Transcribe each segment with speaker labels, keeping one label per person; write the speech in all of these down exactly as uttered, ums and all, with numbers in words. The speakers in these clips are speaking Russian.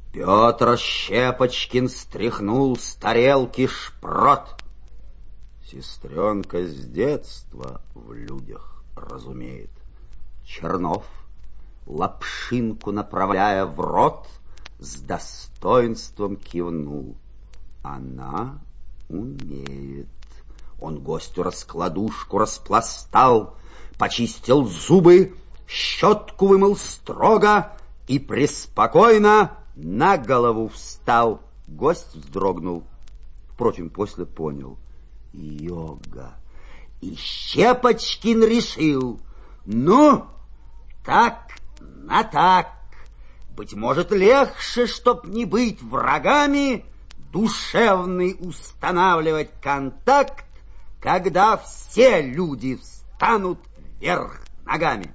Speaker 1: Петр Щепочкин стряхнул с тарелки шпрот. Сестренка с детства в людях разумеет. Чернов, лапшинку направляя в рот, с достоинством кивнул. Она умеет. Он гостю раскладушку распластал, почистил зубы, щетку вымыл строго и преспокойно на голову встал. Гость вздрогнул, впрочем, после понял. Йога. И Щепочкин решил: ну, так на так. Быть может, легче, чтоб не быть врагами, душевный устанавливать контакт, когда все люди встанут вверх ногами.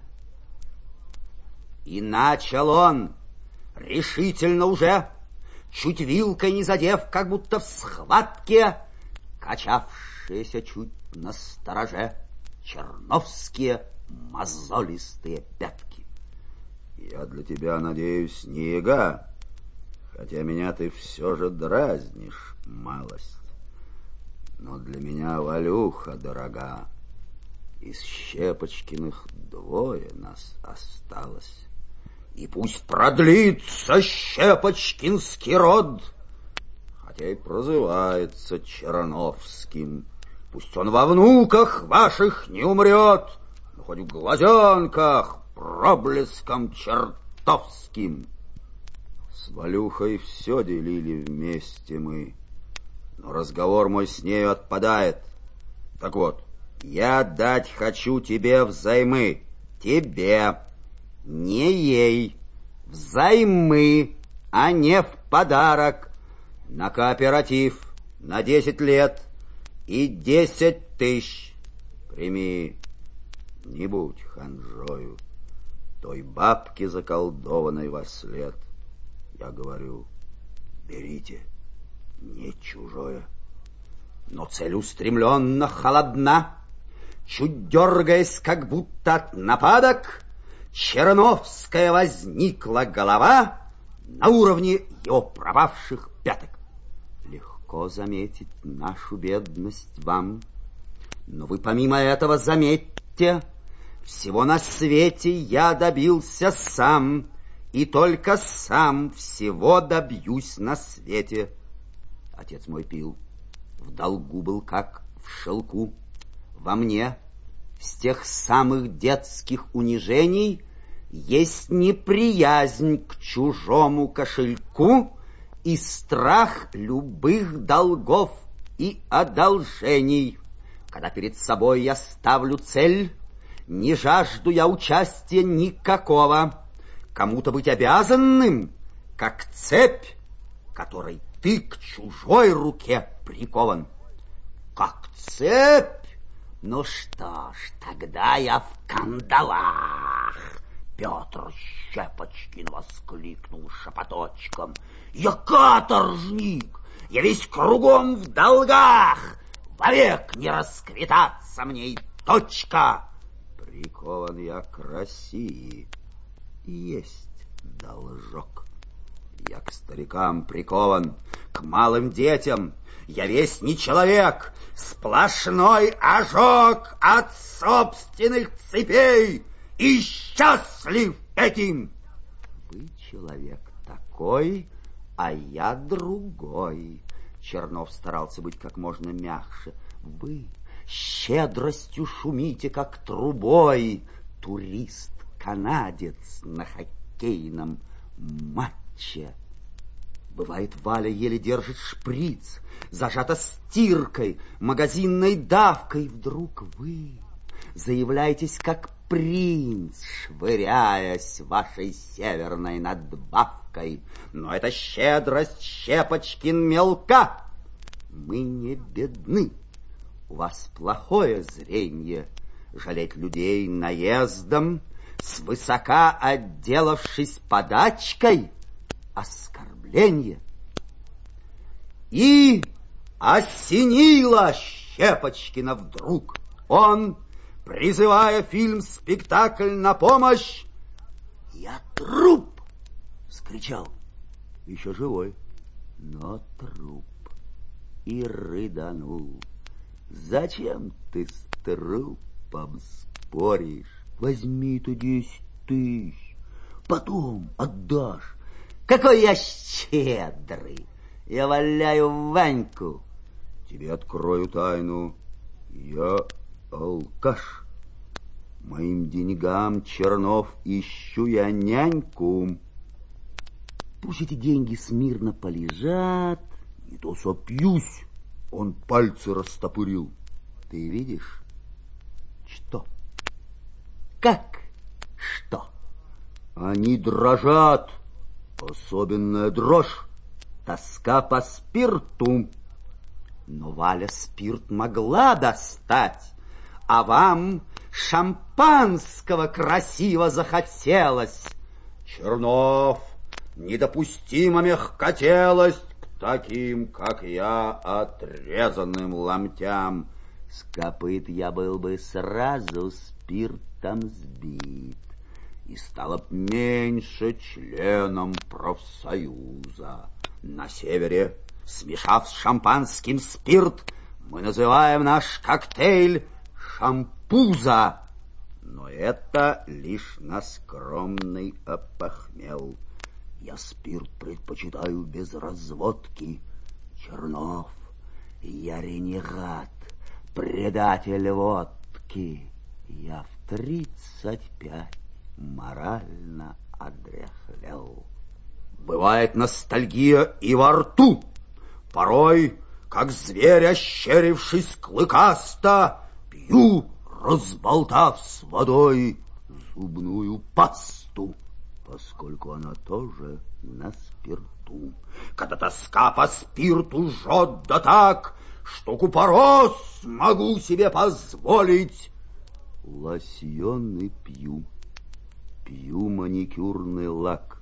Speaker 1: И начал он решительно уже, чуть вилкой не задев, как будто в схватке, качавшиеся чуть настороже черновские мозолистые пятки. Я для тебя, надеюсь, не яга, хотя меня ты все же дразнишь малость. Но для меня Валюха дорога. Из Щепочкиных двое нас осталось. И пусть продлится щепочкинский род, хотя и прозывается Черновским. Пусть он во внуках ваших не умрет, но хоть в глазенках проблеском чертовским. С Валюхой все делили вместе мы, но разговор мой с нею отпадает. Так вот, я дать хочу тебе взаймы. Тебе, не ей. Взаймы, а не в подарок. На кооператив на десять лет и десять тысяч. Прими, не будь ханжою, той бабки заколдованной во след. Я говорю, берите, не чужое. Но целеустремленно холодна, чуть дергаясь, как будто от нападок, черновская возникла голова на уровне ее пропавших пяток. Легко заметить нашу бедность вам, но вы помимо этого заметьте, всего на свете я добился сам, и только сам всего добьюсь на свете. Отец мой пил, в долгу был как в шелку. Во мне с тех самых детских унижений есть неприязнь к чужому кошельку и страх любых долгов и одолжений. Когда перед собой я ставлю цель, не жажду я участия никакого. Кому-то быть обязанным, как цепь, которой ты к чужой руке прикован. Как цепь? Ну что ж, тогда я в кандалах. Петр Щепочкин воскликнул шепоточком. Я каторжник, я весь кругом в долгах, вовек не расквитаться мне и точка. Прикован я к России, есть должок. Я к старикам прикован, к малым детям. Я весь не человек, сплошной ожог от собственных цепей, и счастлив этим. Вы человек такой, а я другой. Чернов старался быть как можно мягче. Вы щедростью шумите, как трубой, турист-канадец на хоккейном матче. Бывает, Валя еле держит шприц, зажата стиркой, магазинной давкой. Вдруг вы заявляетесь, как принц, швыряясь вашей северной надбавкой. Но эта щедрость Щепочкин мелка. Мы не бедны, у вас плохое зренье. Жалеть людей наездом, свысока отделавшись подачкой, оскорбление. И осенило Щепочкина вдруг. Он, призывая фильм-спектакль на помощь: «Я труп!» — вскричал. еще живой, но труп. И рыданул. Зачем ты с трупом споришь? Возьми-то десять тысяч, потом отдашь. Какой я щедрый! Я валяю Ваньку. Тебе открою тайну. Я алкаш. Моим деньгам, Чернов, ищу я няньку. Пусть эти деньги смирно полежат. Не то сопьюсь. Он пальцы растопырил. Ты видишь? Что? Как? Что? Они дрожат. Особенная дрожь. Тоска по спирту. Но Валя спирт могла достать, а вам шампанского красиво захотелось. Чернов, недопустимо мягкотелость к таким, как я, отрезанным ломтям. С копыт я был бы сразу спиртом сбит и стало б меньше членом профсоюза. На севере, смешав с шампанским спирт, мы называем наш коктейль шампуза. Но это лишь на скромный опохмел. Я спирт предпочитаю без разводки. Чернов, я ренегат, предатель водки. Я в тридцать пять морально одряхлел. Бывает ностальгия и во рту. Порой, как зверь, ощерившись клыкасто, пью, разболтав с водой зубную пасту, поскольку она тоже на спирту. Когда тоска по спирту жжет да так, что купорос могу себе позволить, лосьоны пью, пью маникюрный лак.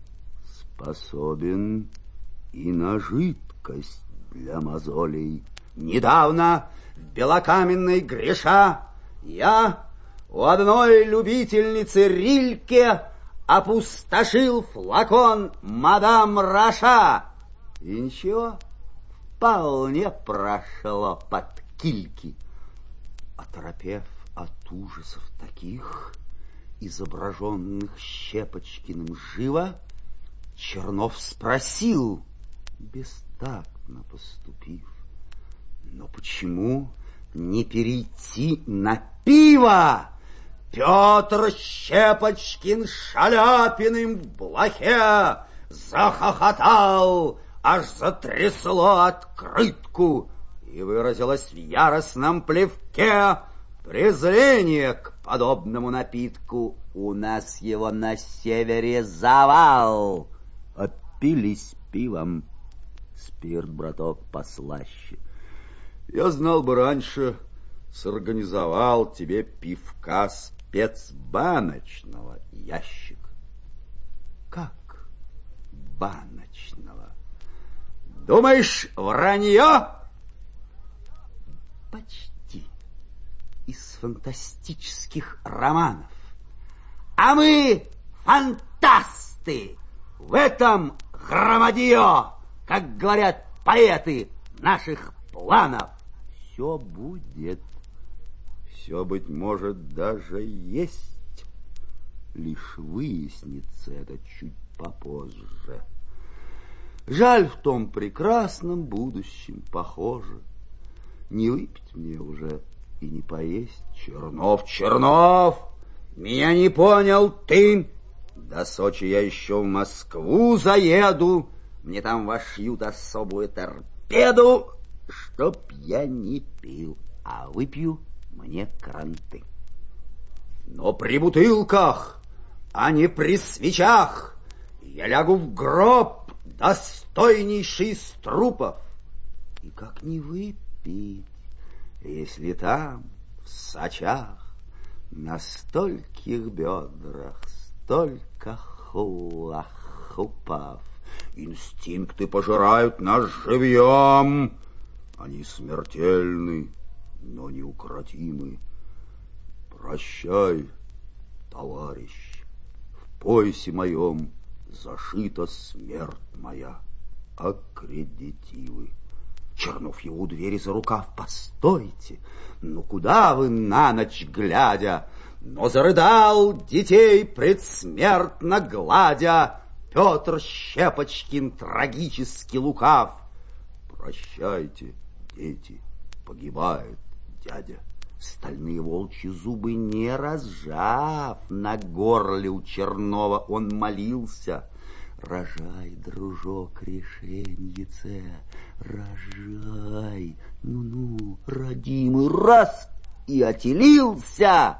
Speaker 1: Способен и на жидкость для мозолей. Недавно в белокаменной Греша я у одной любительницы Рильке опустошил флакон мадам Роша. И ничего, вполне прошло под кильки. Оторопев от ужасов таких, изображенных Щепочкиным живо, Чернов спросил, бестактно поступив: но почему не перейти на пиво? Петр Щепочкин Шаляпиным в блохе захохотал, аж затрясло открытку, и выразилось в яростном плевке презрение к подобному напитку. У нас его на севере завал. Опились пивом. Спирт, браток, послаще. Я знал бы раньше, сорганизовал тебе пивка спецбаночного, ящик. Как баночного? Думаешь, вранье? Почти. Из фантастических романов. А мы фантасты. В этом громадье, как говорят поэты, наших планов. Все будет. Все, быть может, даже есть. Лишь выяснится это чуть попозже. Жаль, в том прекрасном будущем, похоже, не выпить мне уже и не поесть. Чернов, Чернов, меня не понял ты. До Сочи я еще в Москву заеду. Мне там вошьют особую торпеду, чтоб я не пил, а выпью мне кранты. Но при бутылках, а не при свечах, я лягу в гроб, достойнейший из трупов. И как не выпить, если там, в Сочах, на стольких бедрах столько хула-хупав. Инстинкты пожирают нас живьем. Они смертельны, но неукротимы. Прощай, товарищ, в поясе моем зашита смерть моя. Аккредитивы. Чернов его у двери за рукав. Постойте, ну куда вы на ночь глядя? Но зарыдал детей предсмертно гладя Петр Щепочкин трагически лукав. Прощайте, дети, погибает дядя. Стальные волчьи зубы не разжав, на горле у Чернова он молился. Рожай, дружок, решеньице, рожай, ну-ну, родимый, раз, и отелился.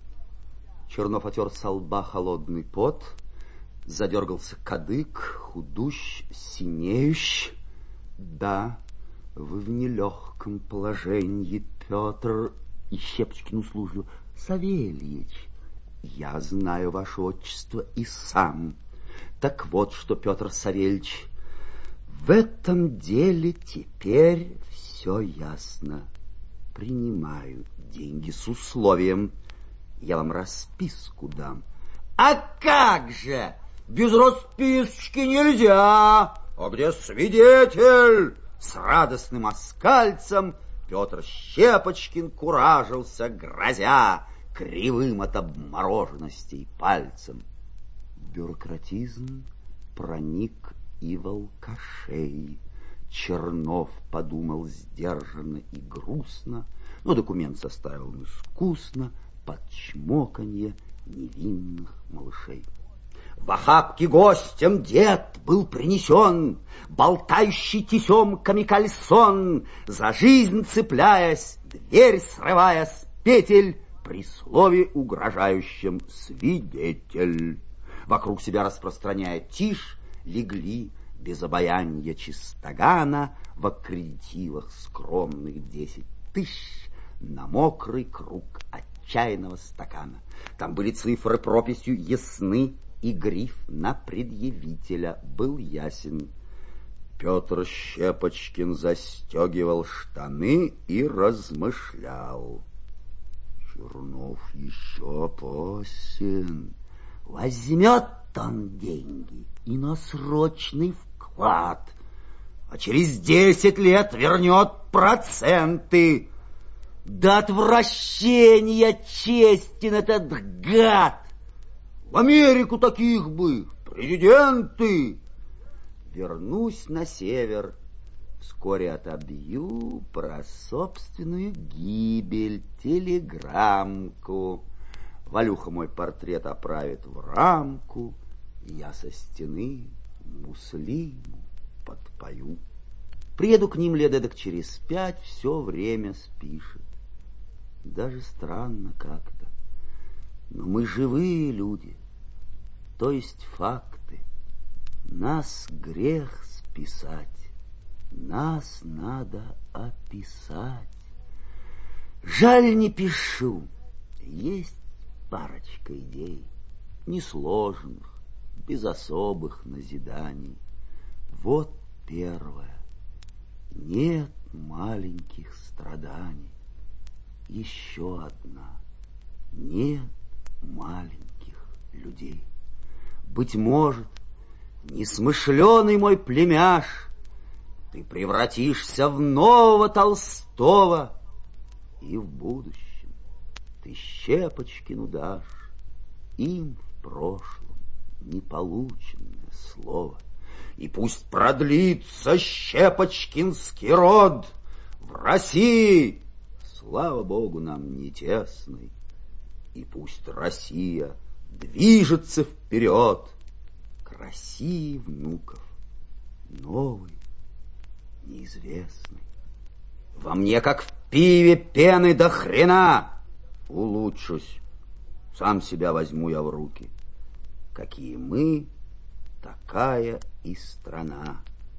Speaker 1: Чернов отер со лба холодный пот, задергался кадык, худущ, синеющ. Да, вы в нелегком положении, Петр, и Щепочкину служу. Савельич, я знаю ваше отчество и сам. Так вот, что, Петр Савельич, в этом деле теперь все ясно. Принимаю деньги с условием. Я вам расписку дам. А как же? Без расписочки нельзя. А где свидетель? С радостным оскальцем Петр Щепочкин куражился, грозя кривым от обмороженностей пальцем. Бюрократизм проник и в алкашей. Чернов подумал сдержанно и грустно, но документ составил он искусно под чмоканье невинных малышей. В охапке гостем дед был принесен, болтающий тесемками кальсон, за жизнь цепляясь, дверь срывая с петель, при слове угрожающем свидетель. Вокруг себя распространяя тишь, легли без обаянья чистогана в аккредитивах скромных десять тысяч на мокрый круг отчаянного стакана. Там были цифры прописью ясны, и гриф на предъявителя был ясен. Петр Щепочкин застегивал штаны и размышлял. Чернов еще опасен. Возьмет он деньги и на срочный вклад, а через десять лет вернет проценты. До отвращения честен этот гад. В Америку таких бы, президенты. Вернусь на север, вскоре отобью про собственную гибель телеграммку. Валюха мой портрет оправит в рамку, и я со стены Муслиму подпою. Приеду к ним лет эдак через пять, все время спишет. Даже странно как-то, но мы живые люди, то есть факты. Нас грех списать, нас надо описать. Жаль, не пишу, есть парочка идей, несложных, без особых назиданий. Вот первое. Нет маленьких страданий. Еще одна. Нет маленьких людей. Быть может, несмышленый мой племяш, ты превратишься в нового Толстого, и в будущем ты Щепочкину дашь им в прошлом неполученное слово. И пусть продлится щепочкинский род в России, слава Богу, нам не тесный, и пусть Россия движется вперед к России внуков, новый, неизвестный. Во мне, как в пиве, пены до хрена. Улучшусь, сам себя возьму я в руки. Какие мы, такая и страна.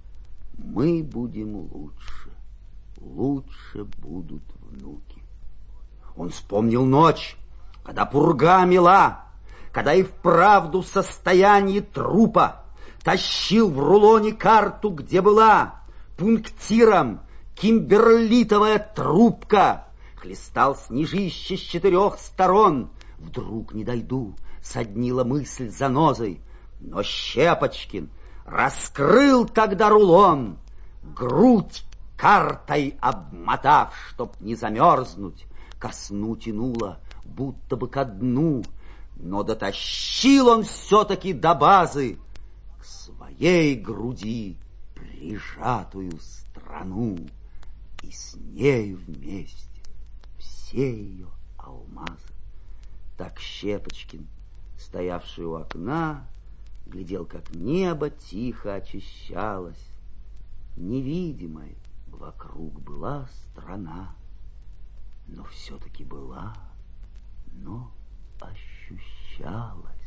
Speaker 1: Мы будем лучше, лучше будут внуки. Он вспомнил ночь, когда пурга мела, когда и вправду в состоянии трупа тащил в рулоне карту, где была пунктиром кимберлитовая трубка, хлестал снежище с четырех сторон. Вдруг не дойду, соднила мысль занозой. Но Щепочкин раскрыл тогда рулон, грудь картой обмотав, чтоб не замерзнуть, ко сну тянуло, будто бы ко дну, но дотащил он все-таки до базы к своей груди прижатую страну, и с нею вместе все ее алмазы. Так Щепочкин, стоявший у окна, глядел, как небо тихо очищалось. Невидимой вокруг была страна, но все-таки была, но ощущалась.